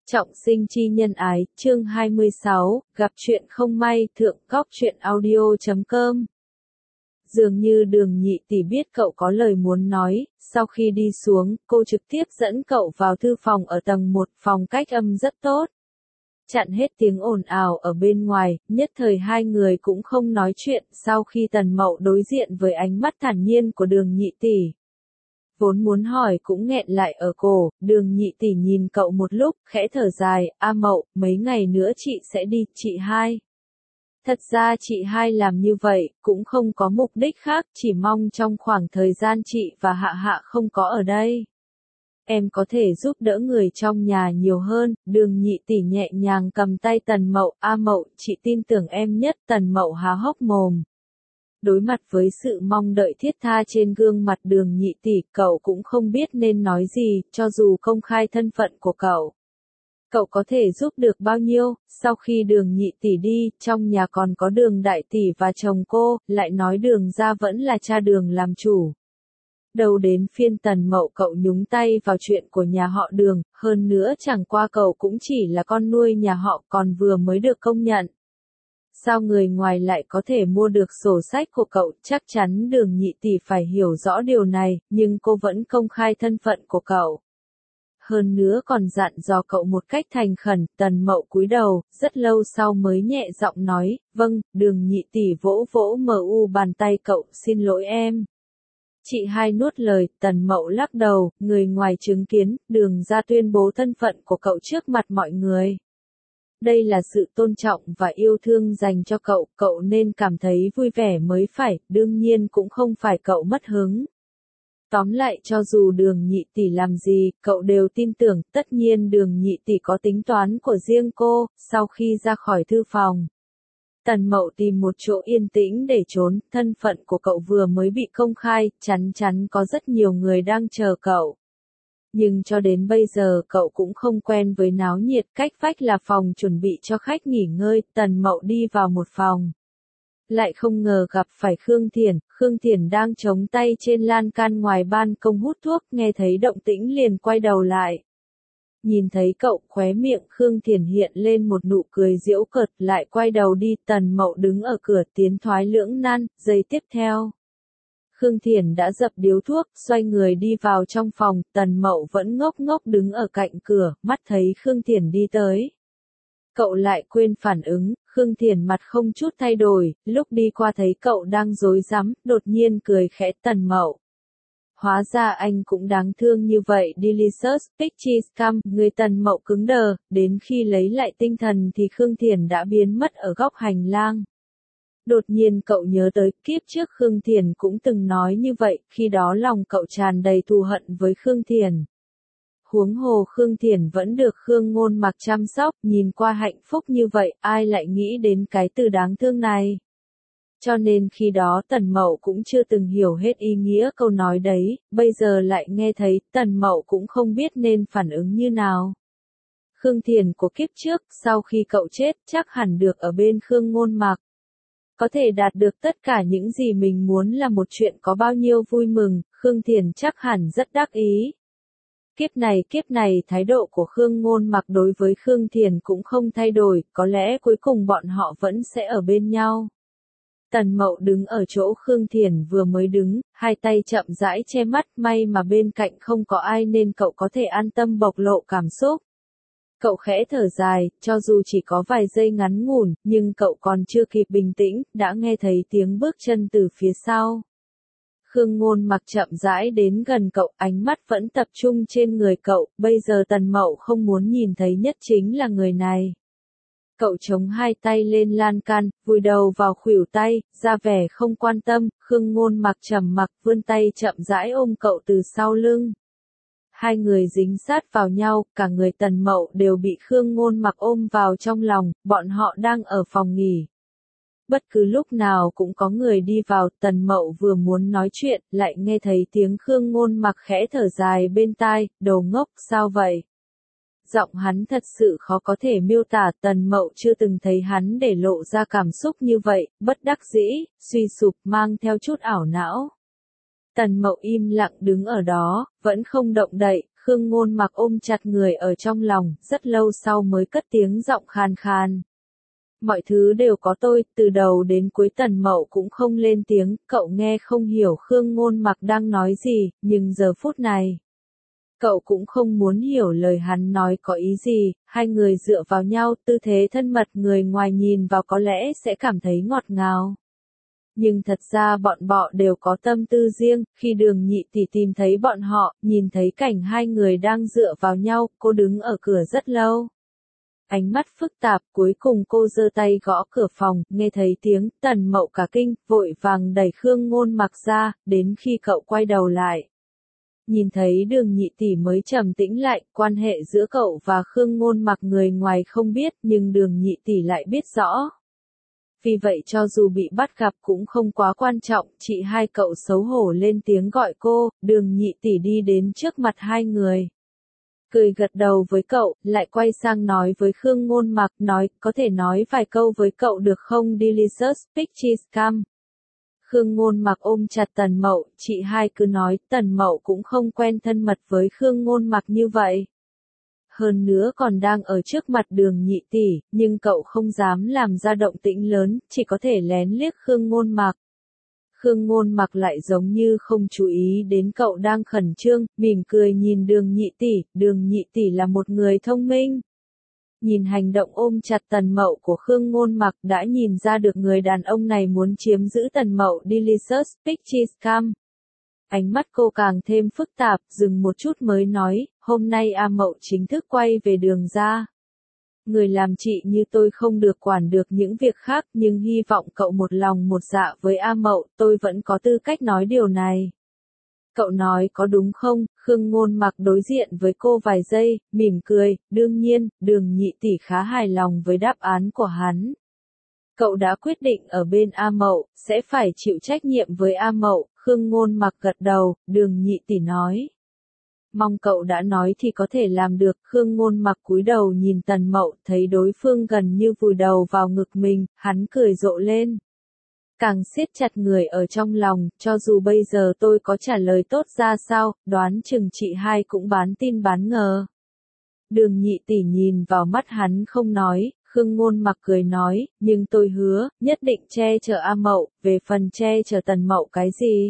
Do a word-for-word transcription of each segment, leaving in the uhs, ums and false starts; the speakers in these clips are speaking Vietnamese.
Trọng sinh chi nhân ái, chương hai mươi sáu, gặp chuyện không may, thượng cóc truyện audio chấm com. Dường như Đường Nhị Tỷ biết cậu có lời muốn nói, sau khi đi xuống, cô trực tiếp dẫn cậu vào thư phòng ở tầng một, phòng cách âm rất tốt. Chặn hết tiếng ồn ào ở bên ngoài, nhất thời hai người cũng không nói chuyện, sau khi Tần Mậu đối diện với ánh mắt thản nhiên của Đường Nhị Tỷ. Vốn muốn hỏi cũng nghẹn lại ở cổ, Đường Nhị Tỷ nhìn cậu một lúc, khẽ thở dài, A Mậu, mấy ngày nữa chị sẽ đi, chị hai. Thật ra chị hai làm như vậy, cũng không có mục đích khác, chỉ mong trong khoảng thời gian chị và Hạ Hạ không có ở đây. Em có thể giúp đỡ người trong nhà nhiều hơn, Đường Nhị Tỷ nhẹ nhàng cầm tay Tần Mậu, A Mậu, chị tin tưởng em nhất, Tần Mậu há hốc mồm. Đối mặt với sự mong đợi thiết tha trên gương mặt Đường Nhị Tỷ, cậu cũng không biết nên nói gì, cho dù công khai thân phận của cậu. Cậu có thể giúp được bao nhiêu, sau khi Đường Nhị Tỷ đi, trong nhà còn có Đường Đại Tỷ và chồng cô, lại nói Đường gia vẫn là cha Đường làm chủ. Đầu đến phiên Tần Mậu cậu nhúng tay vào chuyện của nhà họ Đường, hơn nữa chẳng qua cậu cũng chỉ là con nuôi nhà họ còn vừa mới được công nhận. Sao người ngoài lại có thể mua được sổ sách của cậu, chắc chắn Đường Nhị Tỷ phải hiểu rõ điều này, nhưng cô vẫn công khai thân phận của cậu. Hơn nữa còn dặn dò cậu một cách thành khẩn, Tần Mậu cúi đầu, rất lâu sau mới nhẹ giọng nói, vâng, Đường Nhị Tỷ vỗ vỗ mờ u bàn tay cậu, xin lỗi em. Chị hai nuốt lời, Tần Mậu lắc đầu, người ngoài chứng kiến, Đường gia tuyên bố thân phận của cậu trước mặt mọi người. Đây là sự tôn trọng và yêu thương dành cho cậu, cậu nên cảm thấy vui vẻ mới phải, đương nhiên cũng không phải cậu mất hứng. Tóm lại cho dù Đường Nhị Tỷ làm gì, cậu đều tin tưởng, tất nhiên Đường Nhị Tỷ có tính toán của riêng cô, sau khi ra khỏi thư phòng. Tần Mậu tìm một chỗ yên tĩnh để trốn, thân phận của cậu vừa mới bị công khai, chắn chắn có rất nhiều người đang chờ cậu. Nhưng cho đến bây giờ cậu cũng không quen với náo nhiệt, cách vách là phòng chuẩn bị cho khách nghỉ ngơi, Tần Mậu đi vào một phòng. Lại không ngờ gặp phải Khương Thiển, Khương Thiển đang chống tay trên lan can ngoài ban công hút thuốc, nghe thấy động tĩnh liền quay đầu lại. Nhìn thấy cậu, khóe miệng Khương Thiển hiện lên một nụ cười giễu cợt, lại quay đầu đi, Tần Mậu đứng ở cửa tiến thoái lưỡng nan, giây tiếp theo. Khương Thiển đã dập điếu thuốc, xoay người đi vào trong phòng, Tần Mậu vẫn ngốc ngốc đứng ở cạnh cửa, mắt thấy Khương Thiển đi tới. Cậu lại quên phản ứng, Khương Thiển mặt không chút thay đổi, lúc đi qua thấy cậu đang rối rắm, đột nhiên cười khẽ, Tần Mậu. Hóa ra anh cũng đáng thương như vậy, Delicious Pictures Cam, người Tần Mậu cứng đờ, đến khi lấy lại tinh thần thì Khương Thiển đã biến mất ở góc hành lang. Đột nhiên cậu nhớ tới, kiếp trước Khương Thiển cũng từng nói như vậy, khi đó lòng cậu tràn đầy thù hận với Khương Thiển. Huống hồ Khương Thiển vẫn được Khương Ngôn Mặc chăm sóc, nhìn qua hạnh phúc như vậy, ai lại nghĩ đến cái từ đáng thương này. Cho nên khi đó Tần Mậu cũng chưa từng hiểu hết ý nghĩa câu nói đấy, bây giờ lại nghe thấy, Tần Mậu cũng không biết nên phản ứng như nào. Khương Thiển của kiếp trước, sau khi cậu chết, chắc hẳn được ở bên Khương Ngôn Mặc. Có thể đạt được tất cả những gì mình muốn là một chuyện có bao nhiêu vui mừng, Khương Thiển chắc hẳn rất đắc ý. Kiếp này kiếp này thái độ của Khương Ngôn Mặc đối với Khương Thiển cũng không thay đổi, có lẽ cuối cùng bọn họ vẫn sẽ ở bên nhau. Tần Mậu đứng ở chỗ Khương Thiển vừa mới đứng, hai tay chậm rãi che mắt, may mà bên cạnh không có ai nên cậu có thể an tâm bộc lộ cảm xúc. Cậu khẽ thở dài, cho dù chỉ có vài giây ngắn ngủn, nhưng cậu còn chưa kịp bình tĩnh, đã nghe thấy tiếng bước chân từ phía sau. Khương Ngôn Mặc chậm rãi đến gần cậu, ánh mắt vẫn tập trung trên người cậu, bây giờ Tần Mậu không muốn nhìn thấy nhất chính là người này. Cậu chống hai tay lên lan can, vùi đầu vào khuỷu tay, ra vẻ không quan tâm, Khương Ngôn Mặc trầm mặc vươn tay chậm rãi ôm cậu từ sau lưng. Hai người dính sát vào nhau, cả người Tần Mậu đều bị Khương Ngôn Mặc ôm vào trong lòng, bọn họ đang ở phòng nghỉ. Bất cứ lúc nào cũng có người đi vào, Tần Mậu vừa muốn nói chuyện, lại nghe thấy tiếng Khương Ngôn Mặc khẽ thở dài bên tai, đồ ngốc, sao vậy? Giọng hắn thật sự khó có thể miêu tả, Tần Mậu chưa từng thấy hắn để lộ ra cảm xúc như vậy, bất đắc dĩ, suy sụp, mang theo chút ảo não. Tần Mậu im lặng đứng ở đó, vẫn không động đậy, Khương Ngôn Mặc ôm chặt người ở trong lòng, rất lâu sau mới cất tiếng giọng khàn khàn. Mọi thứ đều có tôi, từ đầu đến cuối Tần Mậu cũng không lên tiếng, cậu nghe không hiểu Khương Ngôn Mặc đang nói gì, nhưng giờ phút này, cậu cũng không muốn hiểu lời hắn nói có ý gì, hai người dựa vào nhau, tư thế thân mật, người ngoài nhìn vào có lẽ sẽ cảm thấy ngọt ngào. Nhưng thật ra bọn họ đều có tâm tư riêng, khi Đường Nhị tỷ tìm thấy bọn họ, nhìn thấy cảnh hai người đang dựa vào nhau, cô đứng ở cửa rất lâu. Ánh mắt phức tạp, cuối cùng cô giơ tay gõ cửa phòng, nghe thấy tiếng, Tần Mậu cả kinh, vội vàng đẩy Khương Ngôn Mặc ra, đến khi cậu quay đầu lại. Nhìn thấy Đường Nhị tỷ mới trầm tĩnh lại, quan hệ giữa cậu và Khương Ngôn Mặc người ngoài không biết, nhưng Đường Nhị tỷ lại biết rõ. Vì vậy cho dù bị bắt gặp cũng không quá quan trọng, chị hai cậu xấu hổ lên tiếng gọi cô, Đường Nhị tỷ đi đến trước mặt hai người. Cười gật đầu với cậu, lại quay sang nói với Khương Ngôn Mặc, nói, có thể nói vài câu với cậu được không Delicious Pictures Come. Khương Ngôn Mặc ôm chặt Tần Mậu, chị hai cứ nói, Tần Mậu cũng không quen thân mật với Khương Ngôn Mặc như vậy. Hơn nữa còn đang ở trước mặt Đường Nhị tỷ, nhưng cậu không dám làm ra động tĩnh lớn, chỉ có thể lén liếc Khương Ngôn Mặc. Khương Ngôn Mặc lại giống như không chú ý đến cậu đang khẩn trương, mỉm cười nhìn Đường Nhị tỷ, Đường Nhị tỷ là một người thông minh. Nhìn hành động ôm chặt Tần Mậu của Khương Ngôn Mặc đã nhìn ra được người đàn ông này muốn chiếm giữ Tần Mậu. Delicious Pictures Come. Ánh mắt cô càng thêm phức tạp, dừng một chút mới nói, hôm nay A Mậu chính thức quay về Đường gia. Người làm chị như tôi không được quản được những việc khác, nhưng hy vọng cậu một lòng một dạ với A Mậu, tôi vẫn có tư cách nói điều này. Cậu nói có đúng không? Khương Ngôn Mặc đối diện với cô vài giây, mỉm cười, đương nhiên, Đường Nhị tỷ khá hài lòng với đáp án của hắn. Cậu đã quyết định ở bên A Mậu, sẽ phải chịu trách nhiệm với A Mậu, Khương Ngôn Mặc gật đầu, Đường Nhị tỷ nói. Mong cậu đã nói thì có thể làm được, Khương Ngôn Mặc cúi đầu nhìn Tần Mậu, thấy đối phương gần như vùi đầu vào ngực mình, hắn cười rộ lên. Càng siết chặt người ở trong lòng, cho dù bây giờ tôi có trả lời tốt ra sao, đoán chừng chị hai cũng bán tin bán ngờ. Đường Nhị tỷ nhìn vào mắt hắn không nói, Khương Ngôn Mặc cười nói, nhưng tôi hứa, nhất định che chở A Mậu, về phần che chở Tần Mậu cái gì?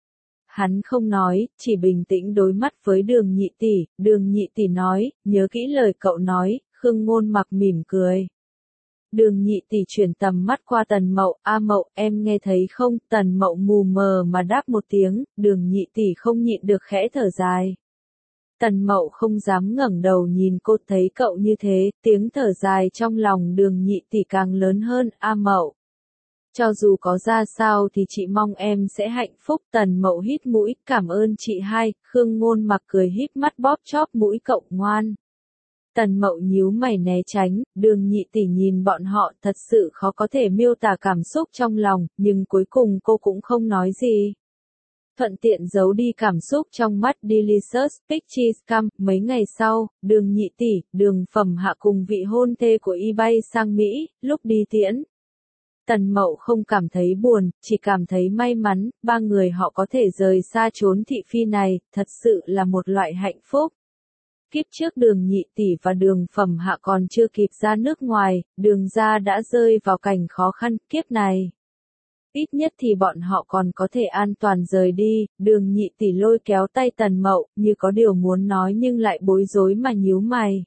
Hắn không nói, chỉ bình tĩnh đối mắt với Đường Nhị tỷ, Đường Nhị tỷ nói, nhớ kỹ lời cậu nói, Khương Ngôn Mặc mỉm cười. Đường Nhị tỷ chuyển tầm mắt qua Tần Mậu, A Mậu, em nghe thấy không? Tần Mậu mù mờ mà đáp một tiếng, Đường Nhị tỷ không nhịn được khẽ thở dài. Tần Mậu không dám ngẩng đầu nhìn cô, thấy cậu như thế, tiếng thở dài trong lòng Đường Nhị tỷ càng lớn hơn, A Mậu. Cho dù có ra sao thì chị mong em sẽ hạnh phúc. Tần Mậu hít mũi, cảm ơn chị hai, Khương Ngôn Mặc cười híp mắt bóp chóp mũi cậu ngoan. Tần Mậu nhíu mày né tránh, Đường Nhị tỷ nhìn bọn họ thật sự khó có thể miêu tả cảm xúc trong lòng, nhưng cuối cùng cô cũng không nói gì. Thuận tiện giấu đi cảm xúc trong mắt. Delicious Pictures Come. Mấy ngày sau, Đường Nhị tỷ, Đường Phẩm Hạ cùng vị hôn thê của y bay sang Mỹ, lúc đi tiễn. Tần Mậu không cảm thấy buồn, chỉ cảm thấy may mắn, ba người họ có thể rời xa chốn thị phi này, thật sự là một loại hạnh phúc. Kiếp trước Đường Nhị tỷ và Đường Phẩm Hạ còn chưa kịp ra nước ngoài, Đường gia đã rơi vào cảnh khó khăn, kiếp này. Ít nhất thì bọn họ còn có thể an toàn rời đi. Đường Nhị tỷ lôi kéo tay Tần Mậu, như có điều muốn nói nhưng lại bối rối mà nhíu mày.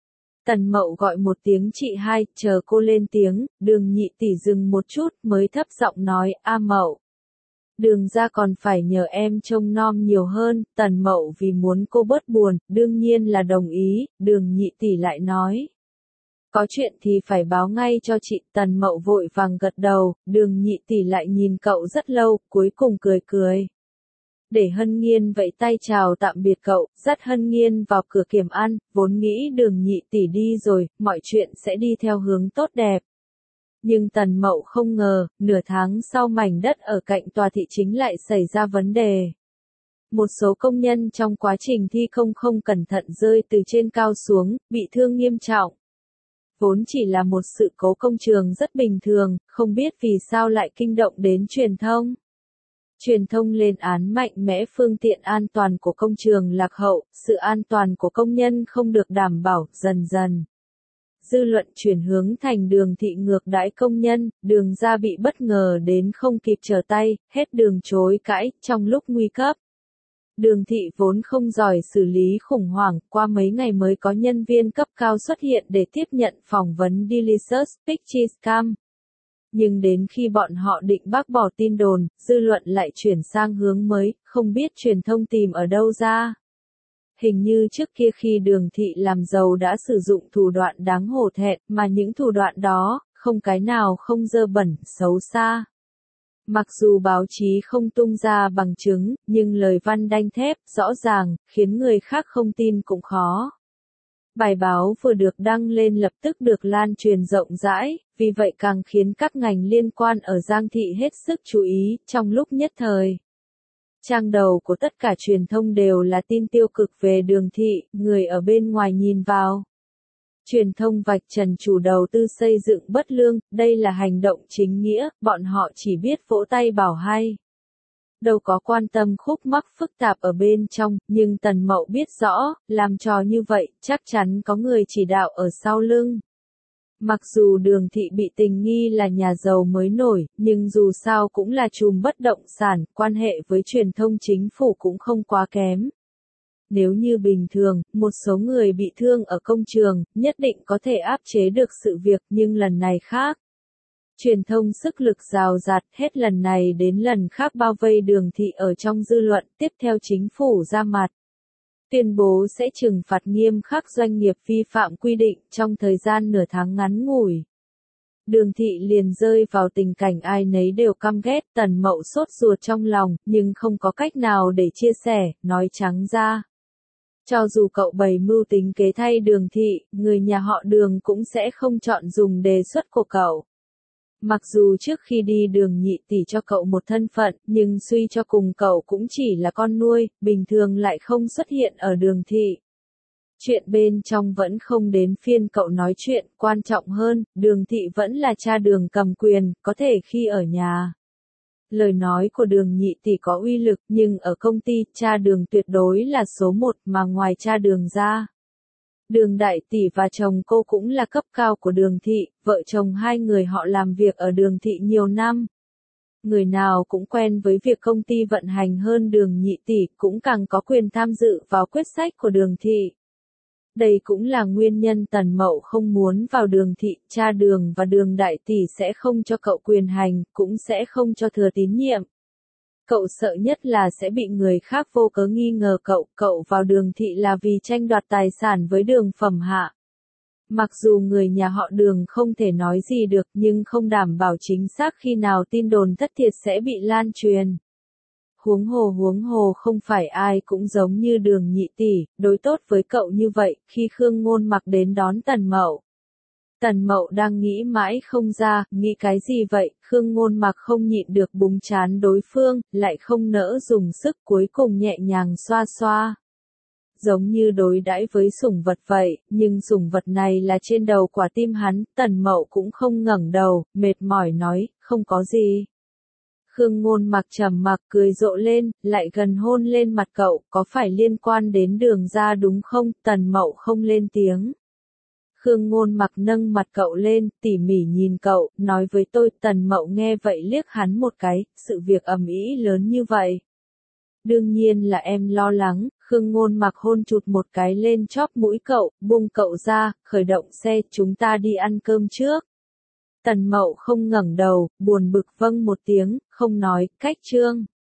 Tần Mậu gọi một tiếng chị hai, chờ cô lên tiếng, Đường Nhị tỷ dừng một chút mới thấp giọng nói, A Mậu. Đường gia còn phải nhờ em trông nom nhiều hơn. Tần Mậu vì muốn cô bớt buồn, đương nhiên là đồng ý. Đường Nhị tỷ lại nói, có chuyện thì phải báo ngay cho chị. Tần Mậu vội vàng gật đầu, Đường Nhị tỷ lại nhìn cậu rất lâu, cuối cùng cười cười. Để Hân Nghiên vẫy tay chào tạm biệt cậu, dắt Hân Nghiên vào cửa kiểm ăn, vốn nghĩ Đường Nhị tỷ đi rồi, mọi chuyện sẽ đi theo hướng tốt đẹp. Nhưng Tần Mậu không ngờ, nửa tháng sau mảnh đất ở cạnh tòa thị chính lại xảy ra vấn đề. Một số công nhân trong quá trình thi công không cẩn thận rơi từ trên cao xuống, bị thương nghiêm trọng. Vốn chỉ là một sự cố công trường rất bình thường, không biết vì sao lại kinh động đến truyền thông. Truyền thông lên án mạnh mẽ phương tiện an toàn của công trường lạc hậu, sự an toàn của công nhân không được đảm bảo, dần dần. Dư luận chuyển hướng thành Đường Thị ngược đãi công nhân, Đường gia bị bất ngờ đến không kịp trở tay, hết đường chối cãi, trong lúc nguy cấp. Đường Thị vốn không giỏi xử lý khủng hoảng, qua mấy ngày mới có nhân viên cấp cao xuất hiện để tiếp nhận phỏng vấn Delicious Pictures Cam. Nhưng đến khi bọn họ định bác bỏ tin đồn, dư luận lại chuyển sang hướng mới, không biết truyền thông tìm ở đâu ra. Hình như trước kia khi Đường Thị làm giàu đã sử dụng thủ đoạn đáng hổ thẹn, mà những thủ đoạn đó, không cái nào không dơ bẩn, xấu xa. Mặc dù báo chí không tung ra bằng chứng, nhưng lời văn đanh thép, rõ ràng, khiến người khác không tin cũng khó. Bài báo vừa được đăng lên lập tức được lan truyền rộng rãi, vì vậy càng khiến các ngành liên quan ở Giang Thị hết sức chú ý, trong lúc nhất thời. Trang đầu của tất cả truyền thông đều là tin tiêu cực về Đường Thị, người ở bên ngoài nhìn vào. Truyền thông vạch trần chủ đầu tư xây dựng bất lương, đây là hành động chính nghĩa, bọn họ chỉ biết vỗ tay bảo hay. Đâu có quan tâm khúc mắc phức tạp ở bên trong, nhưng Tần Mậu biết rõ, làm trò như vậy, chắc chắn có người chỉ đạo ở sau lưng. Mặc dù Đường Thị bị tình nghi là nhà giàu mới nổi, nhưng dù sao cũng là trùm bất động sản, quan hệ với truyền thông chính phủ cũng không quá kém. Nếu như bình thường, một số người bị thương ở công trường, nhất định có thể áp chế được sự việc, nhưng lần này khác. Truyền thông sức lực rào rạt, hết lần này đến lần khác bao vây Đường Thị ở trong dư luận, tiếp theo chính phủ ra mặt. Tuyên bố sẽ trừng phạt nghiêm khắc doanh nghiệp vi phạm quy định trong thời gian nửa tháng ngắn ngủi. Đường Thị liền rơi vào tình cảnh ai nấy đều căm ghét, Tần Mậu sốt ruột trong lòng, nhưng không có cách nào để chia sẻ, nói trắng ra. Cho dù cậu bày mưu tính kế thay Đường Thị, người nhà họ Đường cũng sẽ không chọn dùng đề xuất của cậu. Mặc dù trước khi đi Đường nhị tỷ cho cậu một thân phận, nhưng suy cho cùng cậu cũng chỉ là con nuôi, bình thường lại không xuất hiện ở Đường Thị. Chuyện bên trong vẫn không đến phiên cậu nói chuyện, quan trọng hơn, Đường Thị vẫn là cha Đường cầm quyền, có thể khi ở nhà. Lời nói của Đường nhị tỷ có uy lực, nhưng ở công ty, cha Đường tuyệt đối là số một mà ngoài cha Đường ra. Đường đại tỷ và chồng cô cũng là cấp cao của Đường Thị, vợ chồng hai người họ làm việc ở Đường Thị nhiều năm. Người nào cũng quen với việc công ty vận hành hơn Đường nhị tỷ, cũng càng có quyền tham dự vào quyết sách của Đường Thị. Đây cũng là nguyên nhân Tần Mậu không muốn vào Đường Thị, cha Đường và Đường đại tỷ sẽ không cho cậu quyền hành, cũng sẽ không cho thừa tín nhiệm. Cậu sợ nhất là sẽ bị người khác vô cớ nghi ngờ cậu, cậu vào Đường Thị là vì tranh đoạt tài sản với Đường Phẩm Hạ. Mặc dù người nhà họ Đường không thể nói gì được nhưng không đảm bảo chính xác khi nào tin đồn thất thiệt sẽ bị lan truyền. Huống hồ huống hồ không phải ai cũng giống như Đường nhị tỷ, đối tốt với cậu như vậy, khi Khương Ngôn Mặc đến đón Tần Mậu. Tần Mậu đang nghĩ mãi không ra, nghĩ cái gì vậy, Khương Ngôn Mặc không nhịn được búng trán đối phương, lại không nỡ dùng sức cuối cùng nhẹ nhàng xoa xoa. Giống như đối đãi với sủng vật vậy, nhưng sủng vật này là trên đầu quả tim hắn, Tần Mậu cũng không ngẩng đầu, mệt mỏi nói, không có gì. Khương Ngôn Mặc trầm mặc cười rộ lên, lại gần hôn lên mặt cậu, có phải liên quan đến Đường gia đúng không, Tần Mậu không lên tiếng. Khương Ngôn Mặc nâng mặt cậu lên, tỉ mỉ nhìn cậu, nói với tôi, Tần Mậu nghe vậy liếc hắn một cái, sự việc ầm ĩ lớn như vậy. Đương nhiên là em lo lắng, Khương Ngôn Mặc hôn chụt một cái lên chóp mũi cậu, buông cậu ra, khởi động xe, chúng ta đi ăn cơm trước. Tần Mậu không ngẩng đầu, buồn bực vâng một tiếng, không nói, cách chương.